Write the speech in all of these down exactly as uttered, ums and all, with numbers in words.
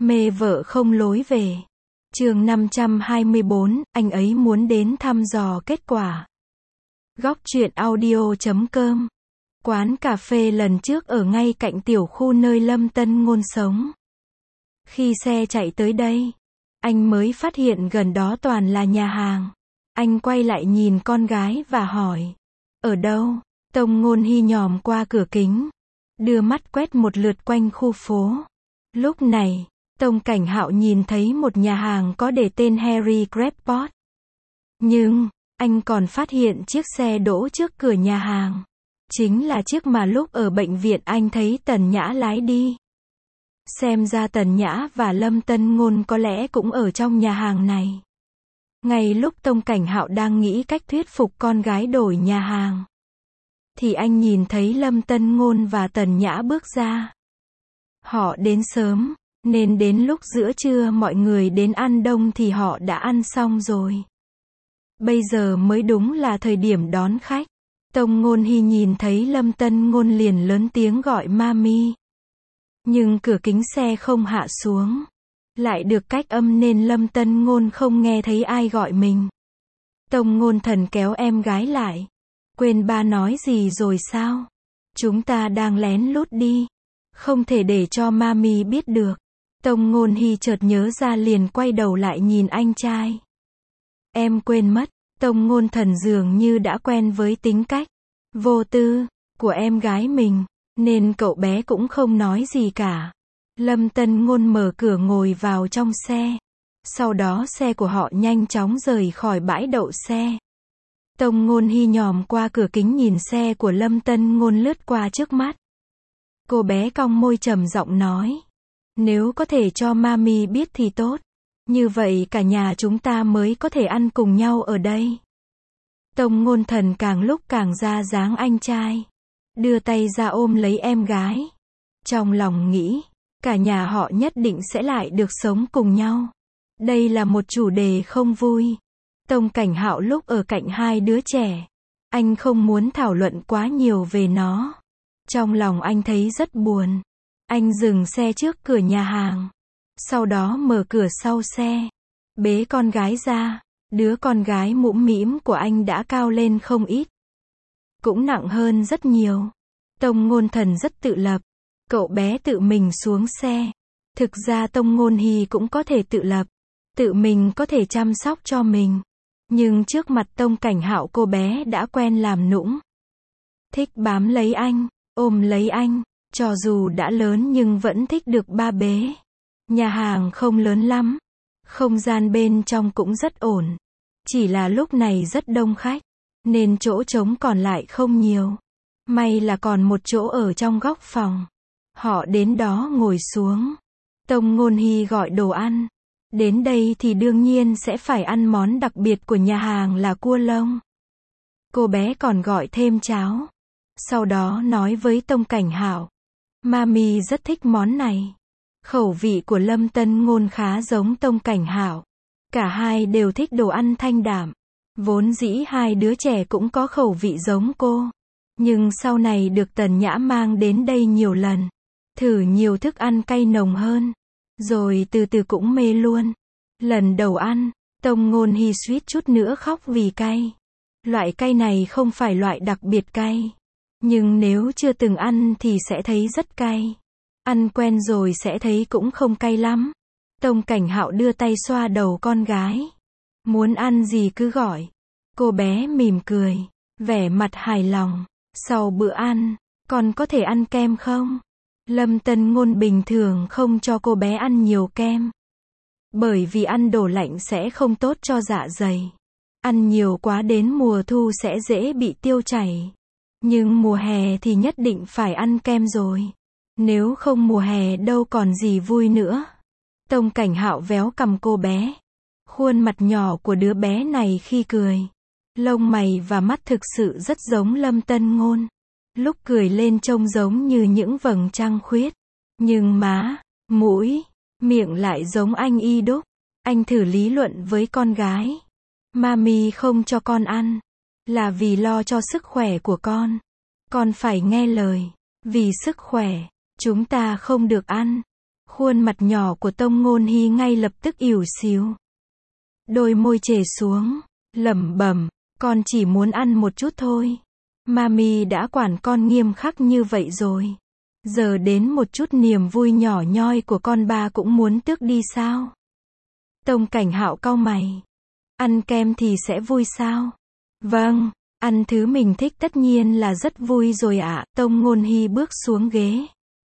Mê vợ không lối về. Chương năm trăm hai mươi bốn, anh ấy muốn đến thăm dò kết quả. Góc truyện audio chấm com. Quán cà phê lần trước ở ngay cạnh tiểu khu nơi Lâm Tân Ngôn sống. Khi xe chạy tới đây, anh mới phát hiện gần đó toàn là nhà hàng. Anh quay lại nhìn con gái và hỏi, ở đâu? Tông Ngôn Hy nhòm qua cửa kính, đưa mắt quét một lượt quanh khu phố. Lúc này, Tông Cảnh Hạo nhìn thấy một nhà hàng có để tên Harry Crabpot. Nhưng, anh còn phát hiện chiếc xe đỗ trước cửa nhà hàng. Chính là chiếc mà lúc ở bệnh viện anh thấy Tần Nhã lái đi. Xem ra Tần Nhã và Lâm Tân Ngôn có lẽ cũng ở trong nhà hàng này. Ngay lúc Tông Cảnh Hạo đang nghĩ cách thuyết phục con gái đổi nhà hàng, thì anh nhìn thấy Lâm Tân Ngôn và Tần Nhã bước ra. Họ đến sớm, nên đến lúc giữa trưa mọi người đến ăn đông thì họ đã ăn xong rồi. Bây giờ mới đúng là thời điểm đón khách. Tông Ngôn Hy nhìn thấy Lâm Tân Ngôn liền lớn tiếng gọi mami. Nhưng cửa kính xe không hạ xuống. Lại được cách âm nên Lâm Tân Ngôn không nghe thấy ai gọi mình. Tông Ngôn Thần kéo em gái lại. Quên ba nói gì rồi sao? Chúng ta đang lén lút đi. Không thể để cho mami biết được. Tông Ngôn Hy chợt nhớ ra liền quay đầu lại nhìn anh trai. Em quên mất, Tông Ngôn Thần dường như đã quen với tính cách vô tư của em gái mình, nên cậu bé cũng không nói gì cả. Lâm Tân Ngôn mở cửa ngồi vào trong xe. Sau đó xe của họ nhanh chóng rời khỏi bãi đậu xe. Tông Ngôn Hy nhòm qua cửa kính nhìn xe của Lâm Tân Ngôn lướt qua trước mắt. Cô bé cong môi trầm giọng nói. Nếu có thể cho mami biết thì tốt. Như vậy cả nhà chúng ta mới có thể ăn cùng nhau ở đây. Tông Ngôn Thần càng lúc càng ra dáng anh trai. Đưa tay ra ôm lấy em gái. Trong lòng nghĩ, cả nhà họ nhất định sẽ lại được sống cùng nhau. Đây là một chủ đề không vui. Tông Cảnh Hạo lúc ở cạnh hai đứa trẻ, anh không muốn thảo luận quá nhiều về nó. Trong lòng anh thấy rất buồn. Anh dừng xe trước cửa nhà hàng. Sau đó mở cửa sau xe. Bế con gái ra. Đứa con gái mũm mĩm của anh đã cao lên không ít. Cũng nặng hơn rất nhiều. Tông Ngôn Thần rất tự lập. Cậu bé tự mình xuống xe. Thực ra Tông Ngôn Hy cũng có thể tự lập. Tự mình có thể chăm sóc cho mình. Nhưng trước mặt Tông Cảnh Hạo cô bé đã quen làm nũng. Thích bám lấy anh, ôm lấy anh. Cho dù đã lớn nhưng vẫn thích được ba bế. Nhà hàng không lớn lắm. Không gian bên trong cũng rất ổn. Chỉ là lúc này rất đông khách. Nên chỗ trống còn lại không nhiều. May là còn một chỗ ở trong góc phòng. Họ đến đó ngồi xuống. Tông Ngôn Hy gọi đồ ăn. Đến đây thì đương nhiên sẽ phải ăn món đặc biệt của nhà hàng là cua lông. Cô bé còn gọi thêm cháo. Sau đó nói với Tông Cảnh Hạo. Mami rất thích món này. Khẩu vị của Lâm Tân Ngôn khá giống Tông Cảnh Hạo. Cả hai đều thích đồ ăn thanh đạm. Vốn dĩ hai đứa trẻ cũng có khẩu vị giống cô. Nhưng sau này được Tần Nhã mang đến đây nhiều lần. Thử nhiều thức ăn cay nồng hơn. Rồi từ từ cũng mê luôn. Lần đầu ăn, Tông Ngôn Hy suýt chút nữa khóc vì cay. Loại cay này không phải loại đặc biệt cay. Nhưng nếu chưa từng ăn thì sẽ thấy rất cay. Ăn quen rồi sẽ thấy cũng không cay lắm. Tông Cảnh Hạo đưa tay xoa đầu con gái. Muốn ăn gì cứ gọi. Cô bé mỉm cười, vẻ mặt hài lòng. Sau bữa ăn, con có thể ăn kem không? Lâm Tân Ngôn bình thường không cho cô bé ăn nhiều kem. Bởi vì ăn đồ lạnh sẽ không tốt cho dạ dày. Ăn nhiều quá đến mùa thu sẽ dễ bị tiêu chảy. Nhưng mùa hè thì nhất định phải ăn kem rồi. Nếu không mùa hè đâu còn gì vui nữa. Tông Cảnh Hạo véo cằm cô bé. Khuôn mặt nhỏ của đứa bé này khi cười. Lông mày và mắt thực sự rất giống Lâm Tân Ngôn. Lúc cười lên trông giống như những vầng trăng khuyết. Nhưng má, mũi, miệng lại giống anh y đúc. Anh thử lý luận với con gái. Mami không cho con ăn. Là vì lo cho sức khỏe của con. Con phải nghe lời. Vì sức khỏe, chúng ta không được ăn. Khuôn mặt nhỏ của Tông Ngôn Hy ngay lập tức ỉu xìu. Đôi môi trề xuống, lẩm bẩm, con chỉ muốn ăn một chút thôi. Mami đã quản con nghiêm khắc như vậy rồi. Giờ đến một chút niềm vui nhỏ nhoi của con ba cũng muốn tước đi sao? Tông Cảnh Hạo cau mày. Ăn kem thì sẽ vui sao? Vâng, ăn thứ mình thích tất nhiên là rất vui rồi ạ. Tông Ngôn Hy bước xuống ghế.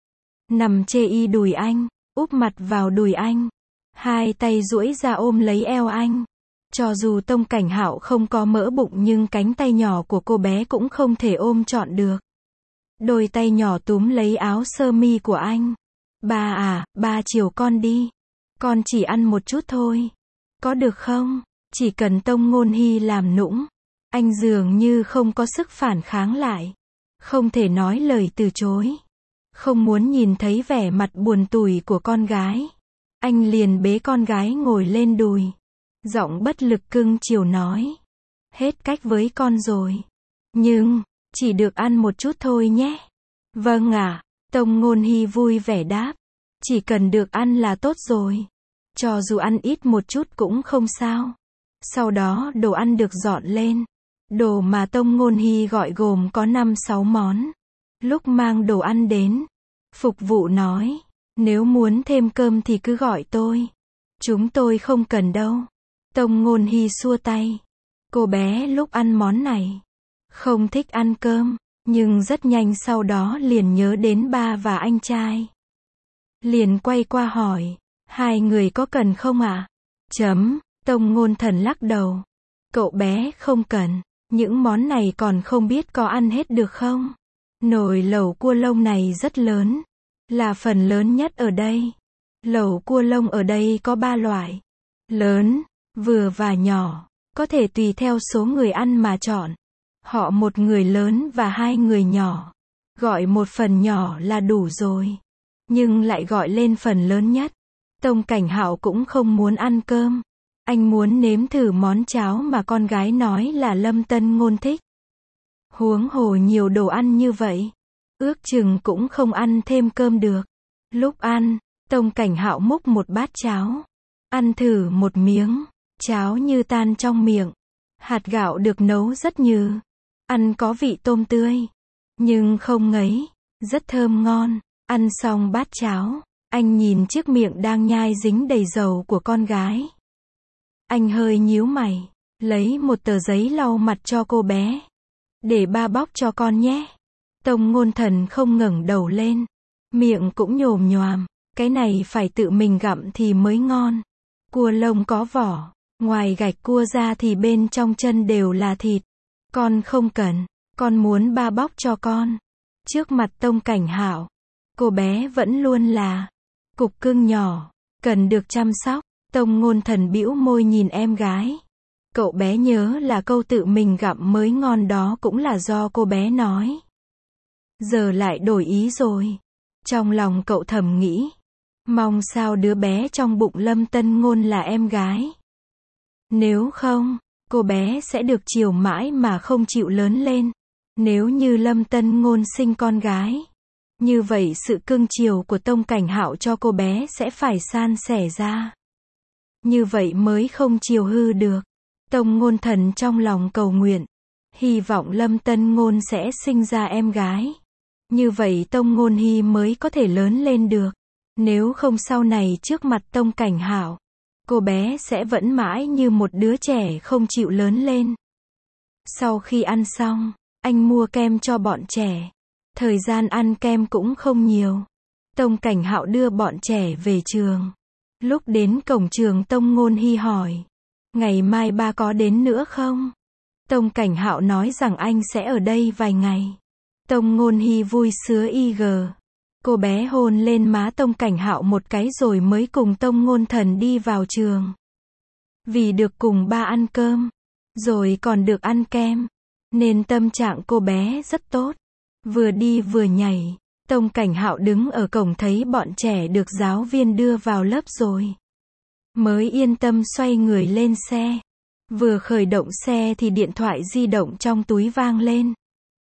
Nằm chê y đùi anh, úp mặt vào đùi anh. Hai tay duỗi ra ôm lấy eo anh. Cho dù Tông Cảnh Hạo không có mỡ bụng nhưng cánh tay nhỏ của cô bé cũng không thể ôm trọn được. Đôi tay nhỏ túm lấy áo sơ mi của anh. Ba à, ba chiều con đi. Con chỉ ăn một chút thôi. Có được không? Chỉ cần Tông Ngôn Hy làm nũng. Anh dường như không có sức phản kháng lại. Không thể nói lời từ chối. Không muốn nhìn thấy vẻ mặt buồn tủi của con gái. Anh liền bế con gái ngồi lên đùi. Giọng bất lực cưng chiều nói. Hết cách với con rồi. Nhưng, chỉ được ăn một chút thôi nhé. Vâng ạ. Tông Ngôn Hy vui vẻ đáp. Chỉ cần được ăn là tốt rồi. Cho dù ăn ít một chút cũng không sao. Sau đó đồ ăn được dọn lên. Đồ mà Tông Ngôn Hy gọi gồm có năm sáu món. Lúc mang đồ ăn đến, phục vụ nói, nếu muốn thêm cơm thì cứ gọi tôi. Chúng tôi không cần đâu. Tông Ngôn Hy xua tay. Cô bé lúc ăn món này, không thích ăn cơm, nhưng rất nhanh sau đó liền nhớ đến ba và anh trai. Liền quay qua hỏi, hai người có cần không ạ? À? Chấm, Tông Ngôn Thần lắc đầu. Cậu bé không cần, những món này còn không biết có ăn hết được không? Nồi lẩu cua lông này rất lớn, là phần lớn nhất ở đây. Lẩu cua lông ở đây có ba loại, lớn, vừa và nhỏ, có thể tùy theo số người ăn mà chọn. Họ một người lớn và hai người nhỏ. Gọi một phần nhỏ là đủ rồi. Nhưng lại gọi lên phần lớn nhất. Tông Cảnh Hạo cũng không muốn ăn cơm. Anh muốn nếm thử món cháo mà con gái nói là Lâm Tân Ngôn thích. Huống hồ nhiều đồ ăn như vậy, ước chừng cũng không ăn thêm cơm được. Lúc ăn, Tông Cảnh Hạo múc một bát cháo. Ăn thử một miếng, cháo như tan trong miệng. Hạt gạo được nấu rất nhừ. Ăn có vị tôm tươi, nhưng không ngấy, rất thơm ngon. Ăn xong bát cháo, anh nhìn chiếc miệng đang nhai dính đầy dầu của con gái. Anh hơi nhíu mày, lấy một tờ giấy lau mặt cho cô bé. Để ba bóc cho con nhé. Tông Ngôn Thần không ngẩng đầu lên. Miệng cũng nhồm nhoàm. Cái này phải tự mình gặm thì mới ngon. Cua lông có vỏ. Ngoài gạch cua ra thì bên trong chân đều là thịt. Con không cần. Con muốn ba bóc cho con. Trước mặt Tông Cảnh Hạo, cô bé vẫn luôn là cục cưng nhỏ, cần được chăm sóc. Tông Ngôn Thần bĩu môi nhìn em gái. Cậu bé nhớ là câu tự mình gặm mới ngon đó cũng là do cô bé nói. Giờ lại đổi ý rồi. Trong lòng cậu thầm nghĩ. Mong sao đứa bé trong bụng Lâm Tân Ngôn là em gái. Nếu không, cô bé sẽ được chiều mãi mà không chịu lớn lên. Nếu như Lâm Tân Ngôn sinh con gái, như vậy sự cưng chiều của Tông Cảnh Hạo cho cô bé sẽ phải san sẻ ra. Như vậy mới không chiều hư được. Tông Ngôn Thần trong lòng cầu nguyện, hy vọng Lâm Tân Ngôn sẽ sinh ra em gái. Như vậy Tông Ngôn Hy mới có thể lớn lên được. Nếu không sau này trước mặt Tông Cảnh Hạo, cô bé sẽ vẫn mãi như một đứa trẻ không chịu lớn lên. Sau khi ăn xong, anh mua kem cho bọn trẻ. Thời gian ăn kem cũng không nhiều. Tông Cảnh Hạo đưa bọn trẻ về trường. Lúc đến cổng trường Tông Ngôn Hy hỏi, ngày mai ba có đến nữa không? Tông Cảnh Hạo nói rằng anh sẽ ở đây vài ngày. Tông Ngôn Hy vui sứa y gờ. Cô bé hôn lên má Tông Cảnh Hạo một cái rồi mới cùng Tông Ngôn Thần đi vào trường. Vì được cùng ba ăn cơm, rồi còn được ăn kem, nên tâm trạng cô bé rất tốt. Vừa đi vừa nhảy, Tông Cảnh Hạo đứng ở cổng thấy bọn trẻ được giáo viên đưa vào lớp rồi. Mới yên tâm xoay người lên xe. Vừa khởi động xe thì điện thoại di động trong túi vang lên.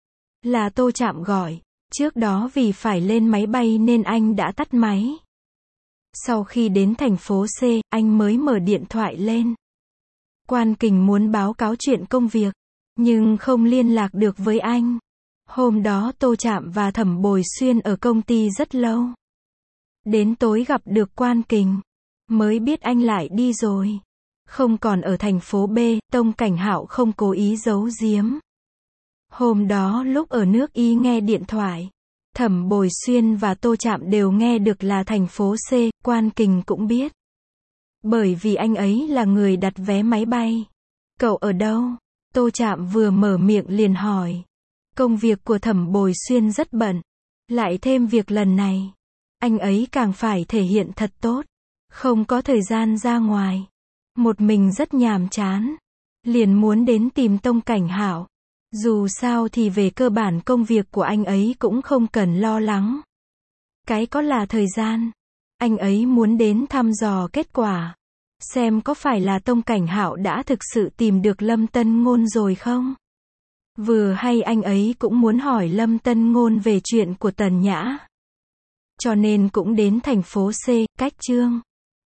Là Tô Trạm gọi. Trước đó vì phải lên máy bay nên anh đã tắt máy. Sau khi đến thành phố C, anh mới mở điện thoại lên. Quan Kình muốn báo cáo chuyện công việc, nhưng không liên lạc được với anh. Hôm đó Tô Trạm và Thẩm Bồi Xuyên ở công ty rất lâu. Đến tối gặp được Quan Kình, mới biết anh lại đi rồi. Không còn ở thành phố B, Tông Cảnh Hạo không cố ý giấu giếm. Hôm đó lúc ở nước Y nghe điện thoại, Thẩm Bồi Xuyên và Tô Trạm đều nghe được là thành phố C, Quan Kình cũng biết. Bởi vì anh ấy là người đặt vé máy bay. Cậu ở đâu? Tô Trạm vừa mở miệng liền hỏi. Công việc của Thẩm Bồi Xuyên rất bận. Lại thêm việc lần này, anh ấy càng phải thể hiện thật tốt. Không có thời gian ra ngoài. Một mình rất nhàm chán. Liền muốn đến tìm Tông Cảnh Hạo. Dù sao thì về cơ bản công việc của anh ấy cũng không cần lo lắng. Cái có là thời gian. Anh ấy muốn đến thăm dò kết quả. Xem có phải là Tông Cảnh Hạo đã thực sự tìm được Lâm Tân Ngôn rồi không? Vừa hay anh ấy cũng muốn hỏi Lâm Tân Ngôn về chuyện của Tần Nhã. Cho nên cũng đến thành phố C, cách chương.